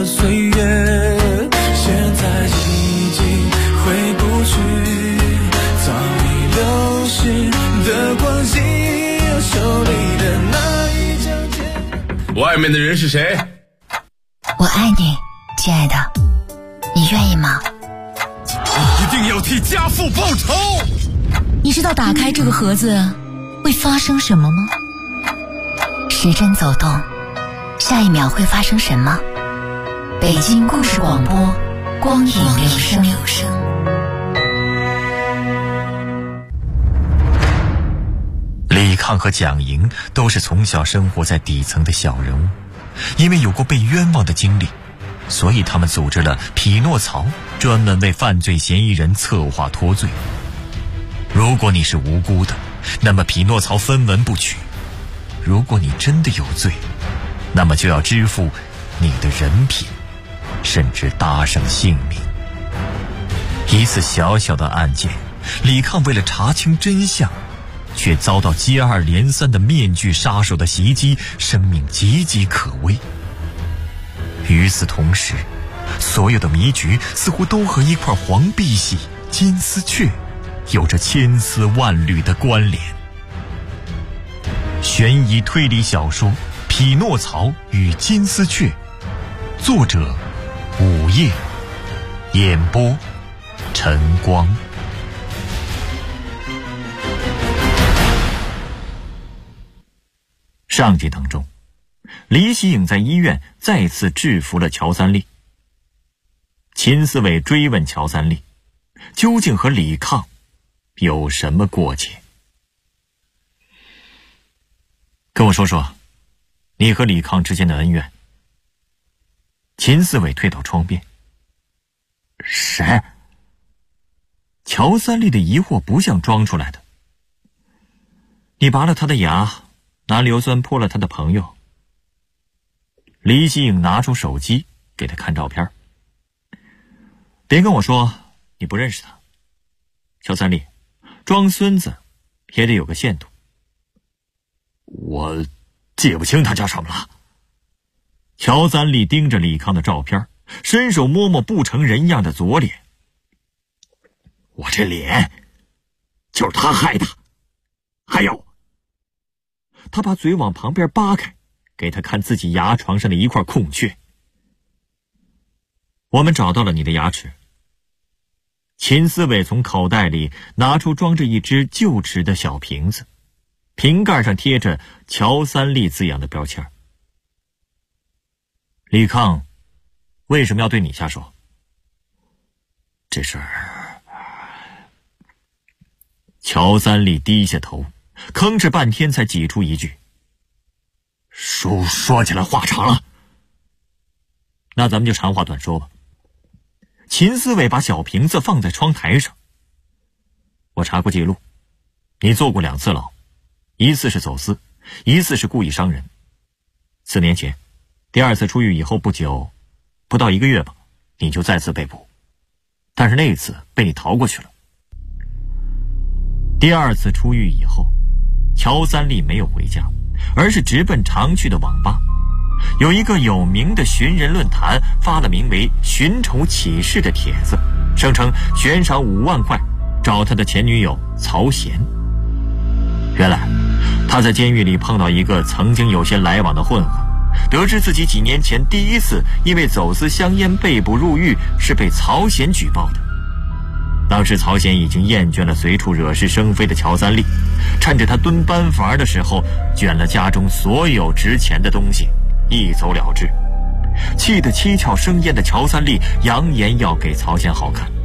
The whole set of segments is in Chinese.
的岁月，现在已经回不去，早已流逝的光景，手里的那一张纸。 外面的人是谁？ 我爱你，亲爱的，你愿意吗？ 一定要替家父报仇。 你知道打开这个盒子会发生什么吗？时针走动，下一秒会发生什么？北京故事广播，光影留声。 李抗和蒋莹都是从小生活在底层的小人物，因为有过被冤枉的经历，所以他们组织了匹诺曹，专门为犯罪嫌疑人策划脱罪。如果你是无辜的，那么匹诺曹分文不取；如果你真的有罪，那么就要支付你的人品，甚至搭上性命。一次小小的案件，李抗为了查清真相，却遭到接二连三的面具杀手的袭击，生命岌岌可危。与此同时，所有的迷局似乎都和一块黄碧玺、金丝雀有着千丝万缕的关联。悬疑推理小说《匹诺曹与金丝雀》，作者午夜，演播晨光。上集当中，李喜颖在医院再次制服了乔三立。秦思伟追问乔三立，究竟和李抗有什么过节？跟我说说，你和李抗之间的恩怨。秦思伟退到窗边。谁？乔三立的疑惑不像装出来的。你拔了他的牙，拿硫酸泼了他的朋友。李喜颖拿出手机给他看照片。别跟我说你不认识他。乔三立，装孙子也得有个限度。我记不清他叫什么了。乔三立盯着李抗的照片，伸手摸摸不成人样的左脸。我这脸就是他害的。还有，他把嘴往旁边扒开，给他看自己牙床上的一块空缺。我们找到了你的牙齿。秦思伟从口袋里拿出装着一只旧齿的小瓶子，瓶盖上贴着乔三立字样的标签。李抗为什么要对你下手？这事儿……乔三立低下头，吭哧半天才挤出一句：说起来话长了。那咱们就长话短说吧。秦思伟把小瓶子放在窗台上。我查过记录，你坐过2次牢，一次是走私，一次是故意伤人。4年前，第2次出狱以后不久，不到1个月吧，你就再次被捕，但是那一次被你逃过去了。第2次出狱以后，乔三立没有回家，而是直奔常去的网吧。有一个有名的寻人论坛发了名为寻仇启事的帖子，声称悬赏5万块找他的前女友曹贤。原来他在监狱里碰到一个曾经有些来往的混混，得知自己几年前第1次因为走私香烟被捕入狱是被曹贤举报的。当时曹贤已经厌倦了随处惹是生非的乔三立，趁着他蹲班房的时候卷了家中所有值钱的东西，一走了之。气得七窍生烟的乔三立扬言要给曹贤好看。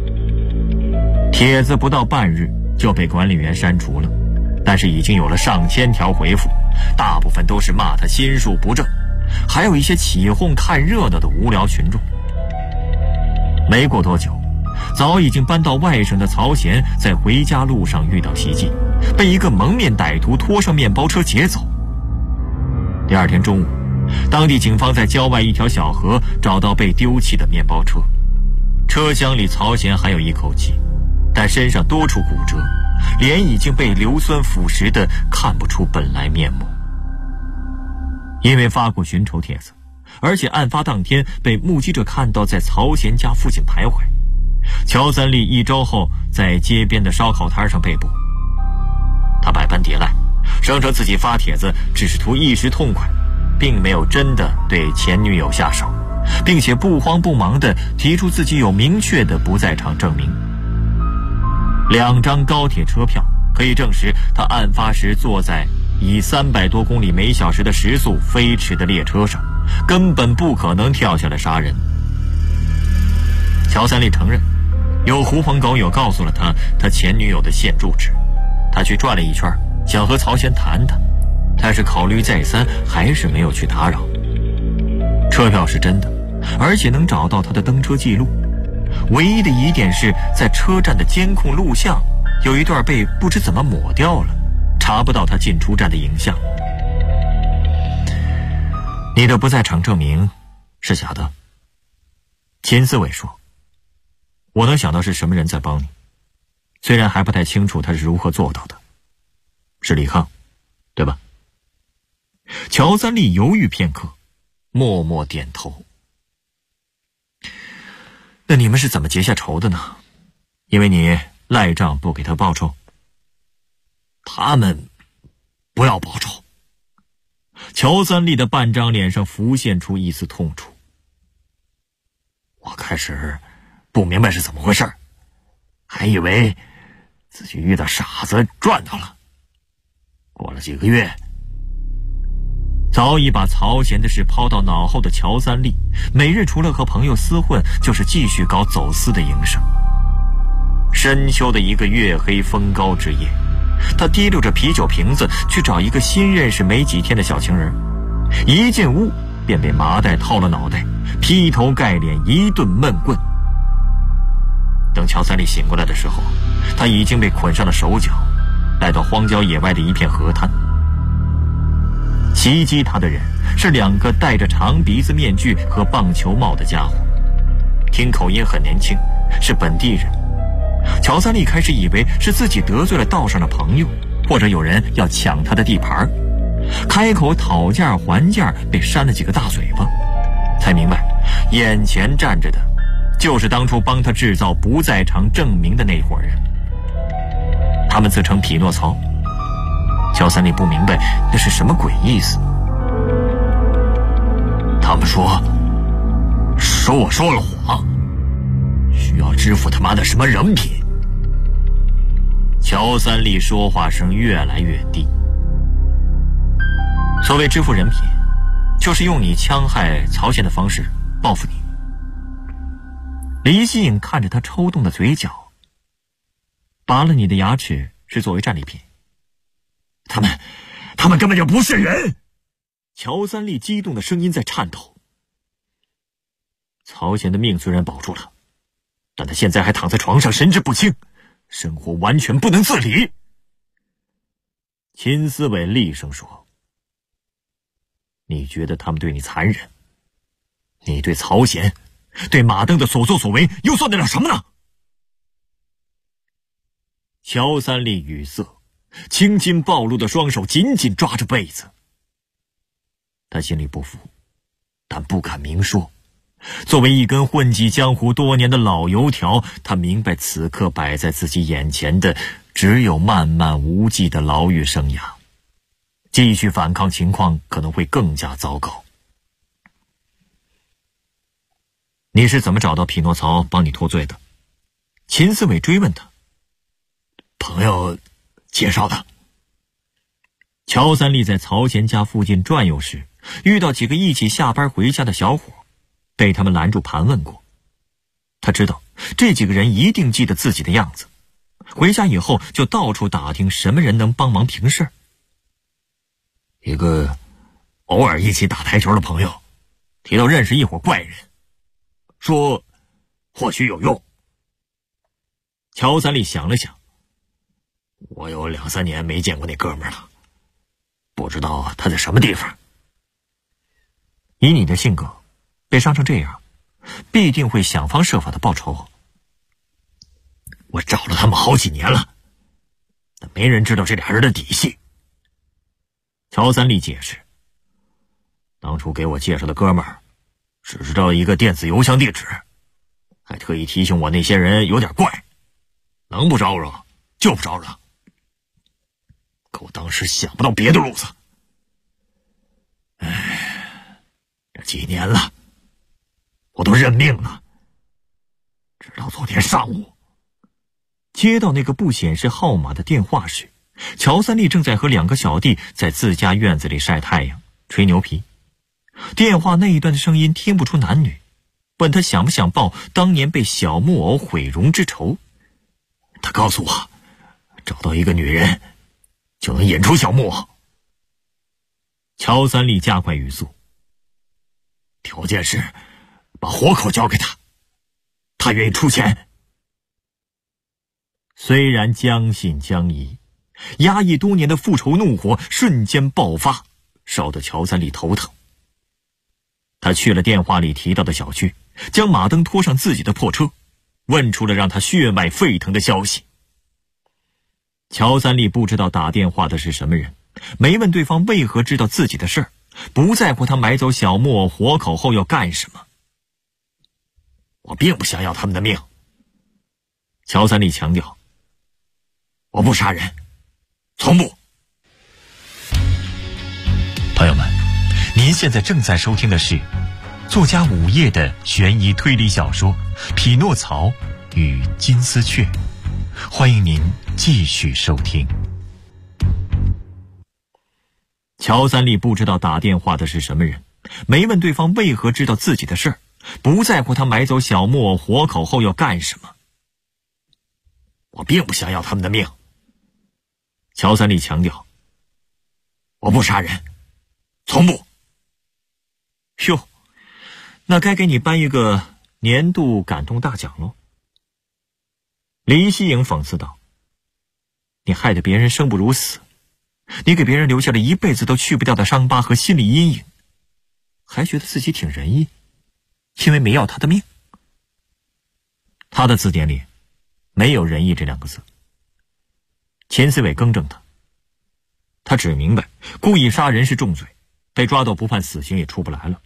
帖子不到半日就被管理员删除了，但是已经有了上千条回复，大部分都是骂他心术不正，还有一些起哄看热闹的无聊群众。没过多久，早已经搬到外省的曹贤在回家路上遇到袭击，被一个蒙面歹徒拖上面包车劫走。第2天中午，当地警方在郊外一条小河找到被丢弃的面包车，车厢里曹贤还有一口气，但身上多处骨折，脸已经被硫酸腐蚀的看不出本来面目。因为发过寻仇帖子， 而且案发当天被目击者看到在曹贤家附近徘徊。乔三立一周后在街边的烧烤摊上被捕。他百般抵赖，声称自己发帖子只是图一时痛快，并没有真的对前女友下手，并且不慌不忙地提出自己有明确的不在场证明。2张高铁车票可以证实他案发时坐在以300多公里每小时的时速飞驰的列车上，根本不可能跳下来杀人。乔三立承认，有狐朋狗友告诉了他前女友的现住址，他去转了一圈，想和曹贤谈谈，但是考虑再三，还是没有去打扰。车票是真的，而且能找到他的登车记录，唯一的疑点是在车站的监控录像有一段被不知怎么抹掉了，查不到他进出站的影像。你的不在场证明是假的。秦思伟说，我能想到是什么人在帮你，虽然还不太清楚他是如何做到的。是李康，对吧？乔三立犹豫片刻，默默点头。那你们是怎么结下仇的呢？因为你赖账不给他报酬？他们不要报酬。乔三立的半张脸上浮现出一丝痛楚。我开始不明白是怎么回事，还以为自己遇到傻子赚到了。过了几个月，早已把曹贤的事抛到脑后的乔三立，每日除了和朋友厮混，就是继续搞走私的营生。深秋的一个月黑风高之夜，他提溜着啤酒瓶子去找一个新认识没几天的小情人，一进屋便被麻袋套了脑袋，劈头盖脸一顿闷棍。等乔三立醒过来的时候，他已经被捆上了手脚，带到荒郊野外的一片河滩。袭击他的人是2个戴着长鼻子面具和棒球帽的家伙，听口音很年轻，是本地人。乔三立开始以为是自己得罪了道上的朋友，或者有人要抢他的地盘，开口讨价还价，被扇了几个大嘴巴，才明白眼前站着的就是当初帮他制造不在场证明的那伙人。他们自称匹诺曹，乔三立不明白那是什么鬼意思。他们说我说了谎，需要支付他妈的什么人品。乔三立说话声越来越低。所谓支付人品，就是用你戕害曹贤的方式报复你。李希颖看着他抽动的嘴角，拔了你的牙齿是作为战利品。他们根本就不是人！乔三立激动的声音在颤抖。曹贤的命虽然保住了，但他现在还躺在床上神志不清，生活完全不能自理。秦思伟厉声说，你觉得他们对你残忍，你对曹贤对马登的所作所为又算得了什么呢？乔三立语塞，青筋暴露的双手紧紧抓着被子。他心里不服，但不敢明说。作为一根混迹江湖多年的老油条，他明白此刻摆在自己眼前的只有漫漫无际的牢狱生涯，继续反抗情况可能会更加糟糕。你是怎么找到匹诺曹帮你脱罪的？秦思伟追问他。朋友介绍的。乔三立在曹贤家附近转悠时，遇到几个一起下班回家的小伙，被他们拦住盘问过。他知道这几个人一定记得自己的样子，回家以后就到处打听什么人能帮忙平事。一个偶尔一起打台球的朋友提到认识一伙怪人，说或许有用。乔三立想了想，我有2、3年没见过那哥们儿了，不知道他在什么地方。以你的性格，被伤成这样，必定会想方设法的报仇。我找了他们好几年了，但没人知道这俩人的底细。乔三立解释，当初给我介绍的哥们儿只知道一个电子邮箱地址，还特意提醒我那些人有点怪，能不招惹就不招惹。可我当时想不到别的路子。这几年了，我都认命了。直到昨天上午，接到那个不显示号码的电话时，乔三立正在和2个小弟在自家院子里晒太阳吹牛皮。电话那一端的声音听不出男女，问他想不想报当年被小木偶毁容之仇。他告诉我，找到一个女人就能演出小木偶。乔三立加快语速，条件是把活口交给他，他愿意出钱。虽然将信将疑，压抑多年的复仇怒火瞬间爆发，烧得乔三立头疼。他去了电话里提到的小区，将马登拖上自己的破车，问出了让他血脉沸腾的消息。乔三立不知道打电话的是什么人，没问对方为何知道自己的事儿，不在乎他买走小木偶活口后要干什么。我并不想要他们的命，乔三立强调，我不杀人，从不。 朋友们，您现在正在收听的是作家午夜的悬疑推理小说《匹诺曹与金丝雀》，欢迎您继续收听。 乔三立不知道打电话的是什么人，没问对方为何知道自己的事儿，不在乎他买走小木偶活口后要干什么。我并不想要他们的命，乔三立强调，我不杀人，从不。哟，那该给你颁一个年度感动大奖喽。李希颖讽刺道，你害得别人生不如死，你给别人留下了一辈子都去不掉的伤疤和心理阴影，还觉得自己挺仁义，因为没要他的命。他的字典里没有仁义这2个字。秦思伟更正他，他只明白故意杀人是重罪，被抓到不判死刑也出不来了。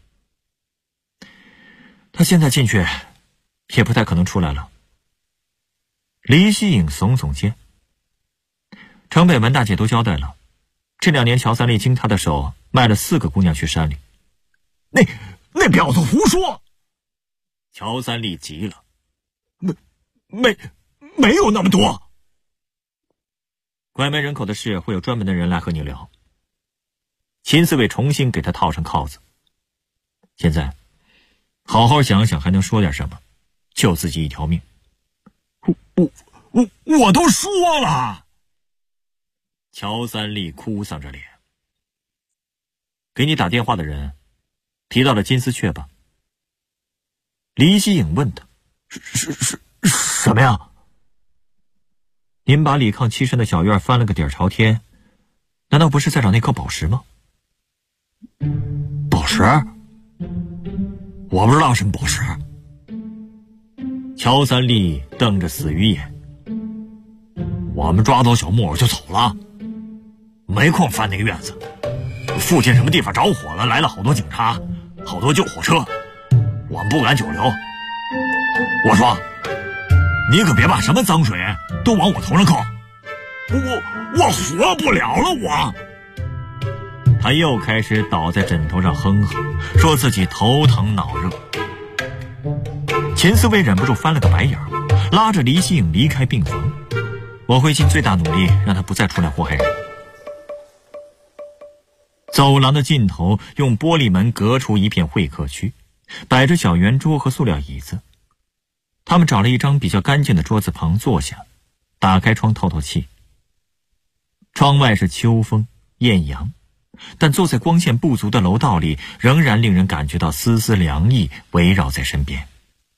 他现在进去也不太可能出来了。李希颖耸耸肩，城北门大姐都交代了，这2年乔三立经他的手卖了4个姑娘去山里。那婊子胡说！乔三立急了，没有那么多。拐卖人口的事会有专门的人来和你聊。秦思伟重新给他套上铐子。现在好好想想还能说点什么，救自己一条命。我都说了。乔三立哭丧着脸。给你打电话的人提到了金丝雀吧？李希颖问他。是什么呀？您把李抗栖身的小院翻了个底儿朝天，难道不是在找那颗宝石吗？宝石？我不知道什么宝石。乔三立瞪着死鱼眼。我们抓走小木偶就走了，没空翻那个院子。附近什么地方着火了，来了好多警察，好多救火车，我们不敢久留。我说，你可别把什么脏水都往我头上扣，我活不了了我。他又开始倒在枕头上哼哼，说自己头疼脑热。秦思维忍不住翻了个白眼，拉着李希颖离开病房。我会尽最大努力让他不再出来祸害人。走廊的尽头用玻璃门隔出一片会客区，摆着小圆桌和塑料椅子。他们找了一张比较干净的桌子旁坐下，打开窗透透气。窗外是秋风艳阳，但坐在光线不足的楼道里，仍然令人感觉到丝丝凉意围绕在身边。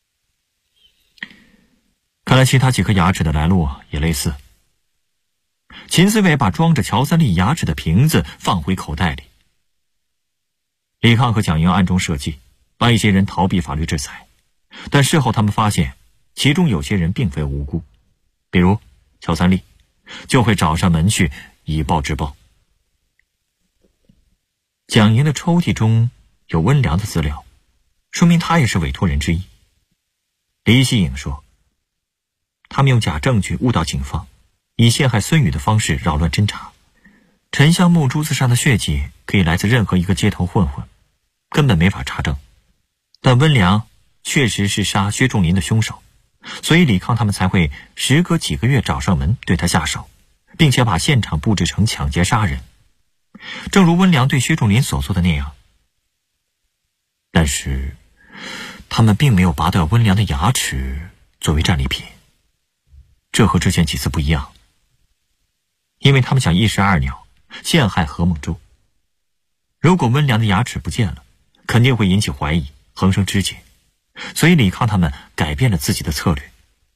看来其他几颗牙齿的来路也类似。秦思伟把装着乔三立牙齿的瓶子放回口袋里。李抗和蒋英暗中设计，把一些人逃避法律制裁，但事后他们发现，其中有些人并非无辜，比如乔三立，就会找上门去以暴制暴。蒋英的抽屉中有温良的资料， 说明他也是委托人之一。李希颖说，他们用假证据误导警方，以陷害孙宇的方式扰乱侦查。沉香木珠子上的血迹可以来自任何一个街头混混，根本没法查证。但温良确实是杀薛仲林的凶手，所以李抗他们才会时隔几个月找上门对他下手，并且把现场布置成抢劫杀人，正如温良对薛仲林所做的那样。但是他们并没有拔掉温良的牙齿作为战利品，这和之前几次不一样，因为他们想一石二鸟，陷害何梦舟。如果温良的牙齿不见了，肯定会引起怀疑，横生枝节，所以李抗他们改变了自己的策略。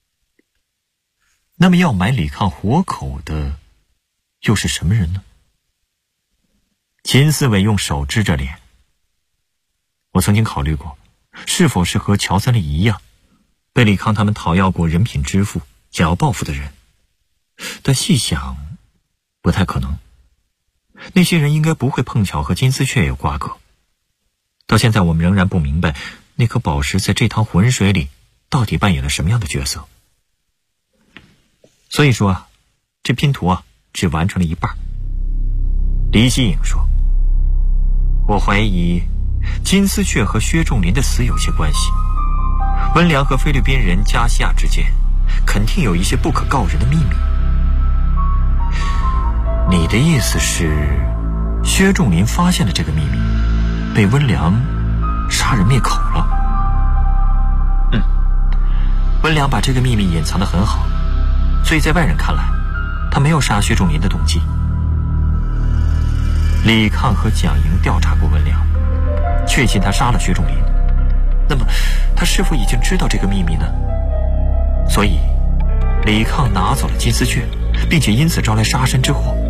那么要买李抗活口的又是什么人呢？秦思伟用手支着脸，我曾经考虑过是否是和乔三立一样被李抗他们讨要过人品支付，想要报复的人，但细想不太可能。那些人应该不会碰巧和金丝雀有瓜葛。到现在我们仍然不明白那颗宝石在这趟浑水里到底扮演了什么样的角色。所以说这拼图只完成了一半。李希颖说，我怀疑金丝雀和薛仲林的死有些关系，温良和菲律宾人加西亚之间肯定有一些不可告人的秘密。你的意思是薛仲林发现了这个秘密，被温良杀人灭口了？温良把这个秘密隐藏得很好，所以在外人看来他没有杀薛仲林的动机。李抗和蒋莹调查过温良，确信他杀了薛仲林，那么他是否已经知道这个秘密呢？所以李抗拿走了金丝雀，并且因此招来杀身之祸。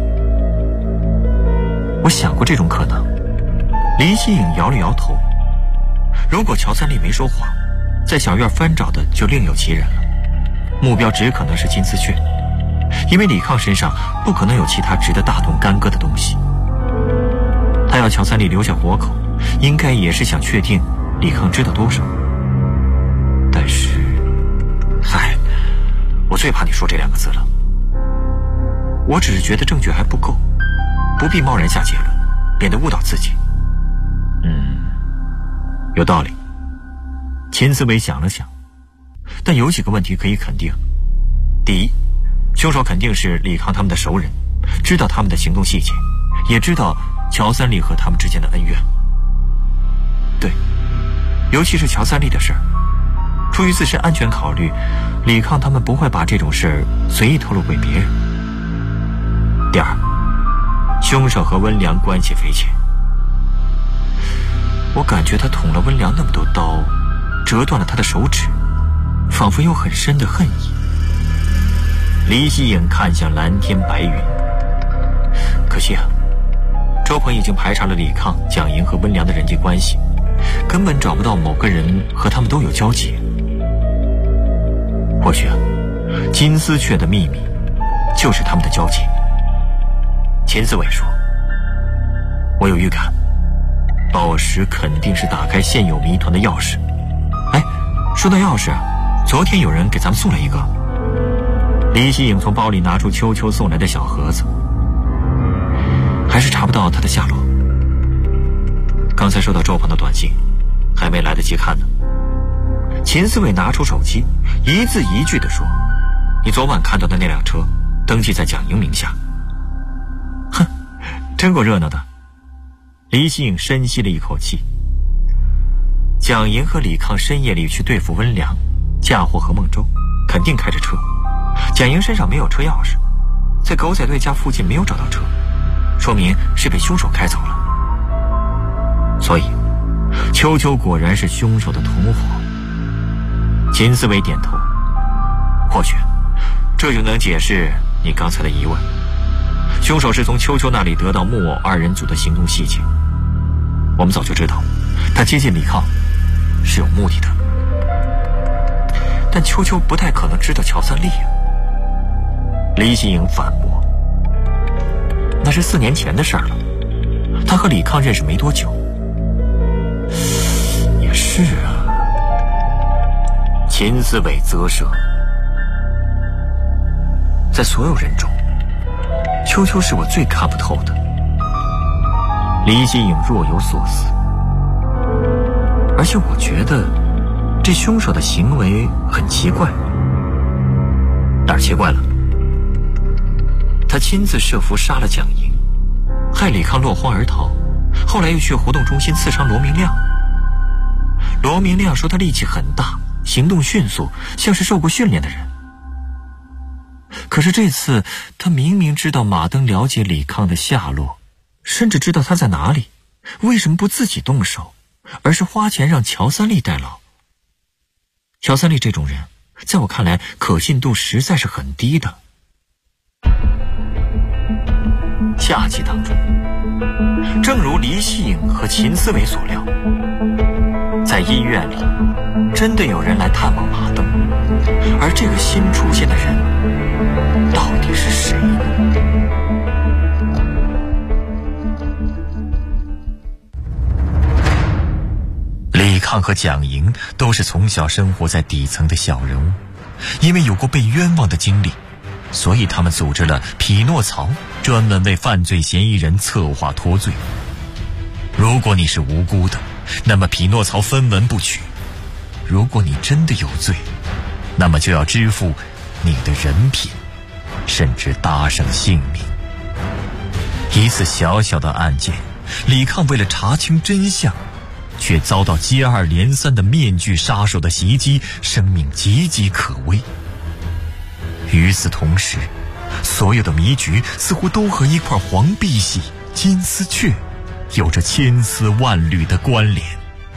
我想过这种可能。李希颖摇了摇头，如果乔三立没说谎，在小院翻找的就另有其人了，目标只可能是金丝雀，因为李抗身上不可能有其他值得大动干戈的东西。他要乔三立留下活口，应该也是想确定李抗知道多少。但是我最怕你说这两个字了。我只是觉得证据还不够，不必贸然下结论，免得误导自己。有道理。秦思维想了想，但有几个问题可以肯定。第一，凶手肯定是李抗他们的熟人，知道他们的行动细节，也知道乔三立和他们之间的恩怨。对，尤其是乔三立的事儿，出于自身安全考虑，李抗他们不会把这种事儿随意透露给别人。第二，凶手和温良关系匪浅，我感觉他捅了温良那么多刀，折断了他的手指，仿佛有很深的恨意。李希颖看向蓝天白云，可惜周鹏已经排查了李抗、蒋莹和温良的人际关系，根本找不到某个人和他们都有交集。或许金丝雀的秘密就是他们的交集。秦思伟说，我有预感，宝石肯定是打开现有谜团的钥匙。说到钥匙，昨天有人给咱们送了一个。李希颖从包里拿出秋秋送来的小盒子，还是查不到他的下落。刚才收到周鹏的短信，还没来得及看呢。秦思伟拿出手机，一字一句地说，你昨晚看到的那辆车登记在蒋莹名下。真够热闹的。李希颖深吸了一口气。蒋莹和李抗深夜里去对付温良，嫁祸何梦舟，肯定开着车。蒋莹身上没有车钥匙，在狗仔队家附近没有找到车，说明是被凶手开走了。所以秋秋果然是凶手的同伙。秦思维点头，或许这就能解释你刚才的疑问。凶手是从秋秋那里得到木偶二人组的行动细节，我们早就知道他接近李抗是有目的的，但秋秋不太可能知道乔三立李希颖反驳，那是4年前的事儿了，他和李抗认识没多久。也是。 是啊，秦思伟啧舌。在所有人中，秋秋是我最看不透的。李希颖若有所思，而且我觉得这凶手的行为很奇怪。哪儿奇怪了？他亲自设伏杀了蒋莹，害李康落荒而逃，后来又去活动中心刺伤罗明亮。罗明亮说他力气很大，行动迅速，像是受过训练的人。可是这次他明明知道马登了解李康的下落，甚至知道他在哪里，为什么不自己动手，而是花钱让乔三立代劳？乔三立这种人在我看来可信度实在是很低的。下集当中，正如黎希颖和秦思伟所料，在医院里真的有人来探望马登，而这个新出现的人到底是谁呢？李康和蒋莹都是从小生活在底层的小人物，因为有过被冤枉的经历，所以他们组织了匹诺曹，专门为犯罪嫌疑人策划脱罪。如果你是无辜的，那么匹诺曹分文不取；如果你真的有罪，那么就要支付你的人品，甚至搭上性命。一次小小的案件，李抗为了查清真相，却遭到接二连三的面具杀手的袭击，生命岌岌可危。与此同时，所有的迷局似乎都和一块黄碧玺、金丝雀有着千丝万缕的关联。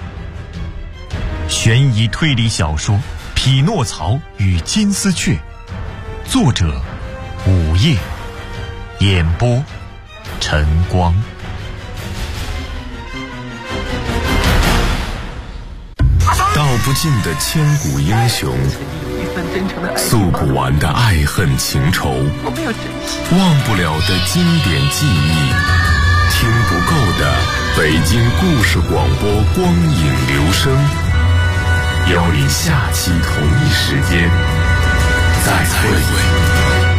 悬疑推理小说《匹诺曹与金丝雀》，作者午夜，演播晨光。 道不尽的千古英雄，诉不完的爱恨情仇，忘不了的经典记忆，听不够的北京故事广播光影留声。邀你下期同一时间再会。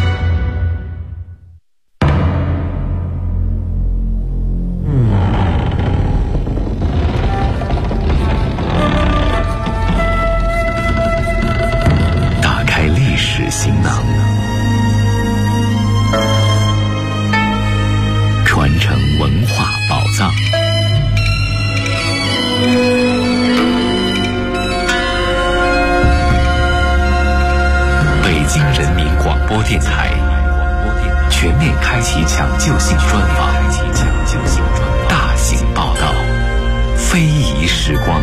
行囊，传承文化宝藏。北京人民广播电台全面开启抢救性专访，大型报道，非遗时光。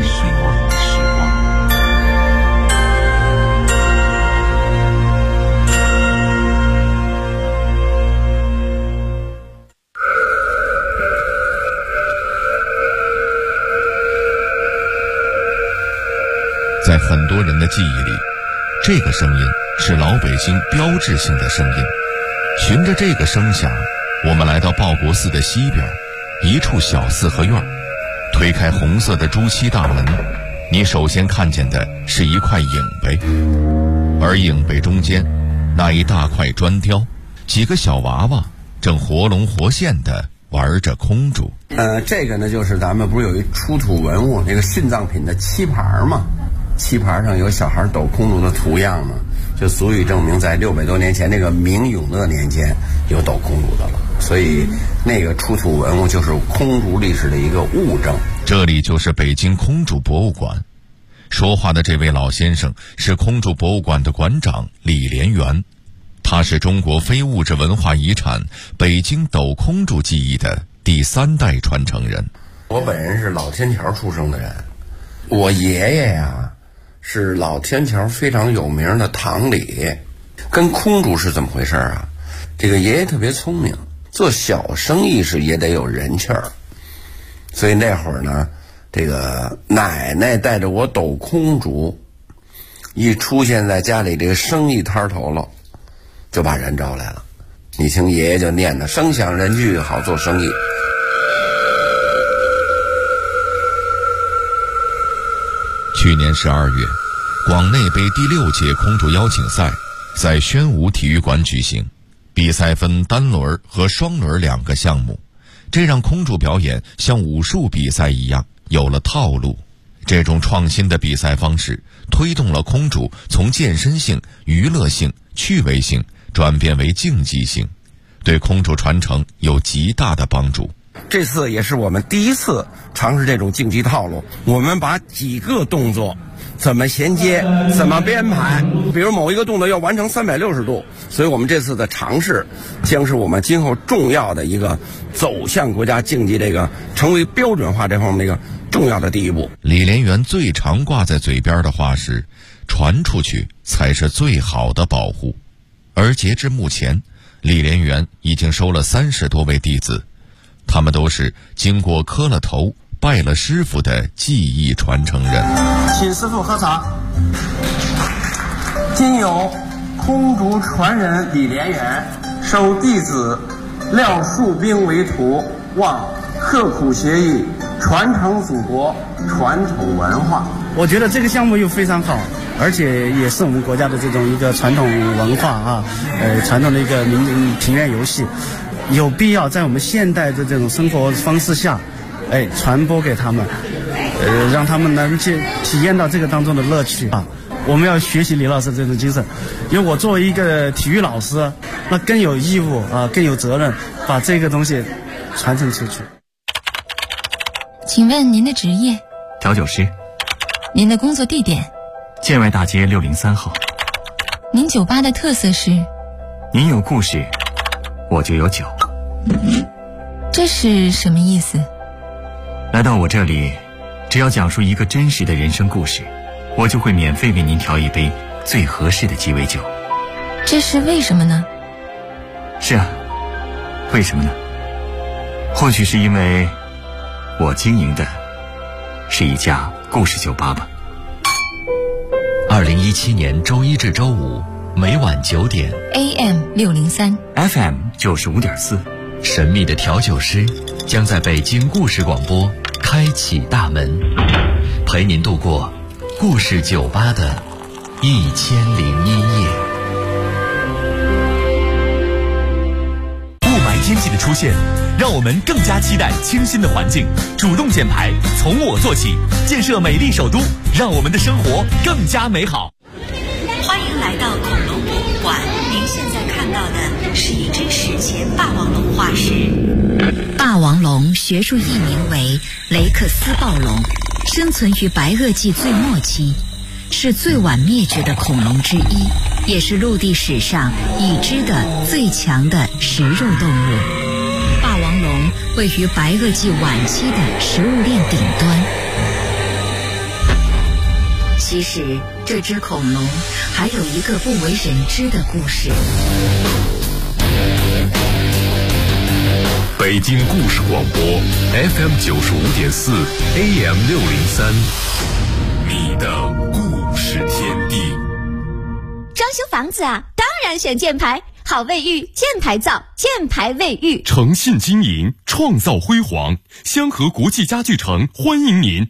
在很多人的记忆里，这个声音是老北京标志性的声音。循着这个声响，我们来到报国寺的西边一处小四合院，推开红色的朱漆大门，你首先看见的是一块影碑，而影碑中间那一大块砖雕，几个小娃娃正活龙活现地玩着空竹。 这个呢，就是咱们不是有一出土文物那个殉葬品的漆盘吗？漆盘上有小孩抖空竹的图样嘛，就足以证明在600多年前那个明永乐年间有抖空竹的了。所以那个出土文物就是空竹历史的一个物证。 这里就是北京空竹博物馆。说话的这位老先生是空竹博物馆的馆长李连元，他是中国非物质文化遗产北京抖空竹技艺的第3代传承人。 我本人是老天桥出生的人，我爷爷呀是老天桥非常有名的堂里。跟空竹是怎么回事啊？这个爷爷特别聪明，做小生意是也得有人气儿，所以那会儿呢，这个奶奶带着我抖空竹，一出现在家里这个生意摊头了，就把人招来了。你听爷爷就念的声响人聚，好做生意。 去年12月，广内杯第6届空竹邀请赛在宣武体育馆举行，比赛分单轮和双轮2个项目，这让空竹表演像武术比赛一样有了套路。这种创新的比赛方式推动了空竹从健身性、娱乐性、趣味性转变为竞技性，对空竹传承有极大的帮助。 这次也是我们第一次尝试这种竞技套路，我们把几个动作怎么衔接，怎么编排，比如某一个动作要完成360度，所以我们这次的尝试将是我们今后重要的一个走向国家竞技这个成为标准化这方面的一个重要的第一步。 李连元最常挂在嘴边的话是，传出去才是最好的保护。而截至目前，李连元已经收了30多位弟子，他们都是经过磕了头拜了师傅的技艺传承人。 请师傅喝茶。今有空竹传人李连元收弟子廖树兵为徒，望刻苦学艺，传承祖国传统文化。 我觉得这个项目又非常好，而且也是我们国家的这种一个传统文化啊，传统的一个庭院游戏，有必要在我们现代的这种生活方式下，传播给他们，让他们能去体验到这个当中的乐趣啊。我们要学习李老师这种精神，因为我作为一个体育老师，那更有义务啊，更有责任把这个东西传承出去。 请问您的职业？ 调酒师。 您的工作地点？ 建外大街603号。 您酒吧的特色是？ 您有故事，我就有酒。 这是什么意思？ 来到我这里，只要讲述一个真实的人生故事，我就会免费为您调一杯最合适的鸡尾酒。 这是为什么呢？ 是啊，为什么呢？或许是因为我经营的是一家故事酒吧吧。 2017年周一至周五每晚9点 AM 603 FM 95.4， 神秘的调酒师将在北京故事广播开启大门，陪您度过故事酒吧的1001夜。 雾霾天气的出现，让我们更加期待清新的环境。主动减排，从我做起，建设美丽首都，让我们的生活更加美好。 欢迎来到恐龙博物馆，您现在看到的是一只史前霸王龙化石。 霸王龙学术译名为雷克斯暴龙，生存于白垩纪最末期，是最晚灭绝的恐龙之一，也是陆地史上已知的最强的食肉动物。霸王龙位于白垩纪晚期的食物链顶端。其实这只恐龙还有一个不为人知的故事。 北京故事广播 FM 95.4 AM 603，你的故事天地。 装修房子啊，当然选箭牌，好卫浴，箭牌造，箭牌卫浴， 诚信经营，创造辉煌。香河国际家具城欢迎您。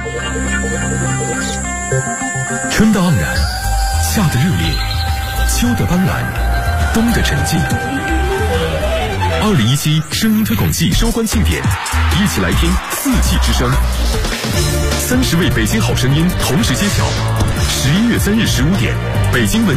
春的盎然，夏的热烈，秋的斑斓，冬的沉静。2017声音推广季收官庆典，一起来听四季之声。30位北京好声音同时揭晓。11月3日15点，北京文